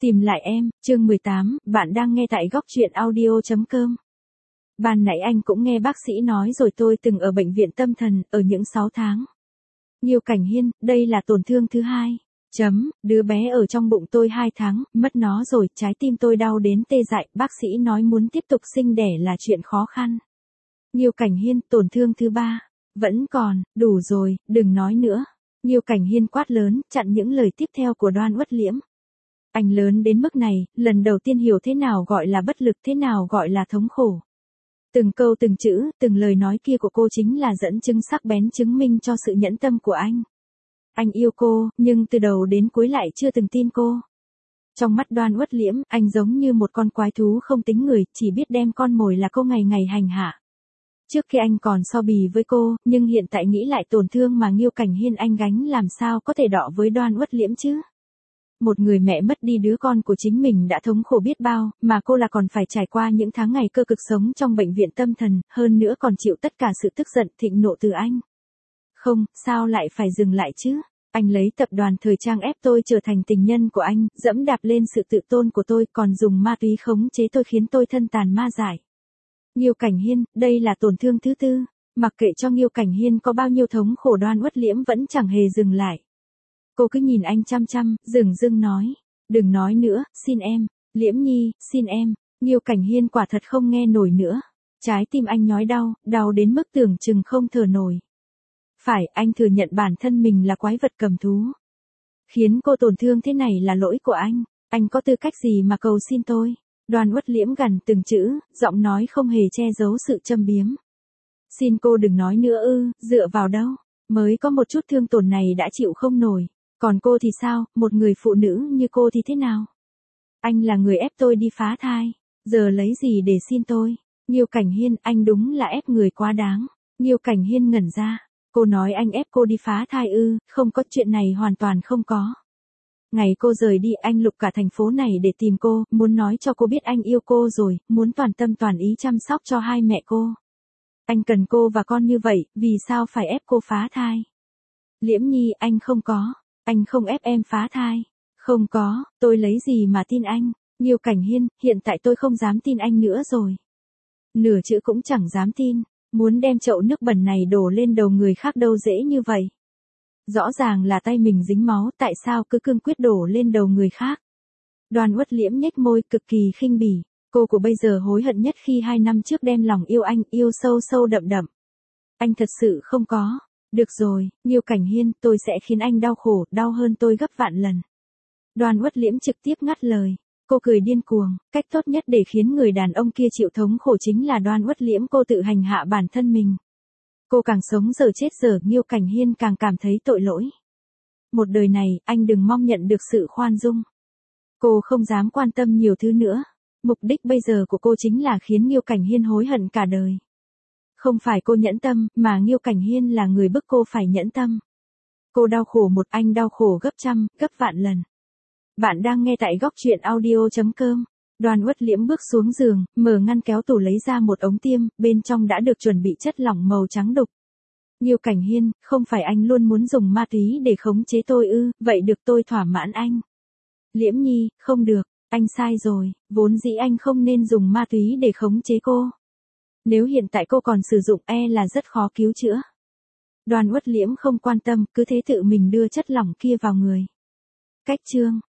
Tìm lại em, chương 18, bạn đang nghe tại góc truyện audio.com. Ban nãy anh cũng nghe bác sĩ nói rồi, tôi từng ở bệnh viện tâm thần, ở những 6 tháng. Nhiêu Cảnh Hiên, đây là tổn thương thứ 2. Đứa bé ở trong bụng tôi 2 tháng, mất nó rồi, trái tim tôi đau đến tê dại, bác sĩ nói muốn tiếp tục sinh đẻ là chuyện khó khăn. Nhiêu Cảnh Hiên, tổn thương thứ 3. Vẫn còn, đủ rồi, đừng nói nữa. Nhiêu Cảnh Hiên quát lớn, chặn những lời tiếp theo của Đoan Uất Liễm. Anh lớn đến mức này, lần đầu tiên hiểu thế nào gọi là bất lực, thế nào gọi là thống khổ. Từng câu từng chữ, từng lời nói kia của cô chính là dẫn chứng sắc bén chứng minh cho sự nhẫn tâm của anh. Anh yêu cô, nhưng từ đầu đến cuối lại chưa từng tin cô. Trong mắt Đoan Uất Liễm, anh giống như một con quái thú không tính người, chỉ biết đem con mồi là cô ngày ngày hành hạ. Trước khi anh còn so bì với cô, nhưng hiện tại nghĩ lại tổn thương mà Nhiêu Cảnh Hiên anh gánh làm sao có thể đọ với Đoan Uất Liễm chứ. Một người mẹ mất đi đứa con của chính mình đã thống khổ biết bao, mà cô là còn phải trải qua những tháng ngày cơ cực sống trong bệnh viện tâm thần, hơn nữa còn chịu tất cả sự tức giận thịnh nộ từ anh. Không, sao lại phải dừng lại chứ? Anh lấy tập đoàn thời trang ép tôi trở thành tình nhân của anh, dẫm đạp lên sự tự tôn của tôi, còn dùng ma túy khống chế tôi khiến tôi thân tàn ma dại. Nhiêu Cảnh Hiên, đây là tổn thương thứ 4. Mặc kệ cho Nhiêu Cảnh Hiên có bao nhiêu thống khổ, Đoan Uất Liễm vẫn chẳng hề dừng lại. Cô cứ nhìn anh chăm chăm, dửng dưng nói. Đừng nói nữa, xin em. Liễm Nhi, xin em. Nhiêu Cảnh Hiên quả thật không nghe nổi nữa. Trái tim anh nhói đau, đau đến mức tưởng chừng không thở nổi. Phải, anh thừa nhận bản thân mình là quái vật cầm thú. Khiến cô tổn thương thế này là lỗi của anh. Anh có tư cách gì mà cầu xin tôi? Đoan Uất Liễm gằn từng chữ, giọng nói không hề che giấu sự châm biếm. Xin cô đừng nói nữa ư, dựa vào đâu? Mới có một chút thương tổn này đã chịu không nổi. Còn cô thì sao, một người phụ nữ như cô thì thế nào? Anh là người ép tôi đi phá thai, giờ lấy gì để xin tôi? Nhiêu Cảnh Hiên, anh đúng là ép người quá đáng. Nhiêu Cảnh Hiên ngẩn ra, cô nói anh ép cô đi phá thai ư? Không có, chuyện này hoàn toàn không có. Ngày cô rời đi, anh lục cả thành phố này để tìm cô, muốn nói cho cô biết anh yêu cô rồi, muốn toàn tâm toàn ý chăm sóc cho hai mẹ cô. Anh cần cô và con như vậy, vì sao phải ép cô phá thai? Liễm Nhi, anh không có. Anh không ép em phá thai. Không có, tôi lấy gì mà tin anh? Nhiêu Cảnh Hiên, hiện tại tôi không dám tin anh nữa rồi. Nửa chữ cũng chẳng dám tin. Muốn đem chậu nước bẩn này đổ lên đầu người khác đâu dễ như vậy. Rõ ràng là tay mình dính máu, tại sao cứ cương quyết đổ lên đầu người khác? Đoan Uất Liễm nhếch môi cực kỳ khinh bỉ. Cô của bây giờ hối hận nhất khi 2 năm trước đem lòng yêu anh, yêu sâu sâu đậm đậm. Anh thật sự không có. Được rồi, Nhiêu Cảnh Hiên, tôi sẽ khiến anh đau khổ, đau hơn tôi gấp vạn lần. Đoan Uất Liễm trực tiếp ngắt lời. Cô cười điên cuồng, cách tốt nhất để khiến người đàn ông kia chịu thống khổ chính là Đoan Uất Liễm cô tự hành hạ bản thân mình. Cô càng sống giờ chết giờ, Nhiêu Cảnh Hiên càng cảm thấy tội lỗi. Một đời này, anh đừng mong nhận được sự khoan dung. Cô không dám quan tâm nhiều thứ nữa. Mục đích bây giờ của cô chính là khiến Nhiêu Cảnh Hiên hối hận cả đời. Không phải cô nhẫn tâm, mà Nhiêu Cảnh Hiên là người bức cô phải nhẫn tâm. Cô đau khổ một, anh đau khổ gấp trăm, gấp vạn lần. Bạn đang nghe tại góc truyện audio.com. Đoan Uất Liễm bước xuống giường, mở ngăn kéo tủ lấy ra một ống tiêm, bên trong đã được chuẩn bị chất lỏng màu trắng đục. Nhiêu Cảnh Hiên, không phải anh luôn muốn dùng ma túy để khống chế tôi ư? Vậy được, tôi thỏa mãn anh. Liễm Nhi, không được, anh sai rồi, vốn dĩ anh không nên dùng ma túy để khống chế cô. Nếu hiện tại cô còn sử dụng là rất khó cứu chữa. Đoan Uất Liễm không quan tâm, cứ thế tự mình đưa chất lỏng kia vào người. Cách chương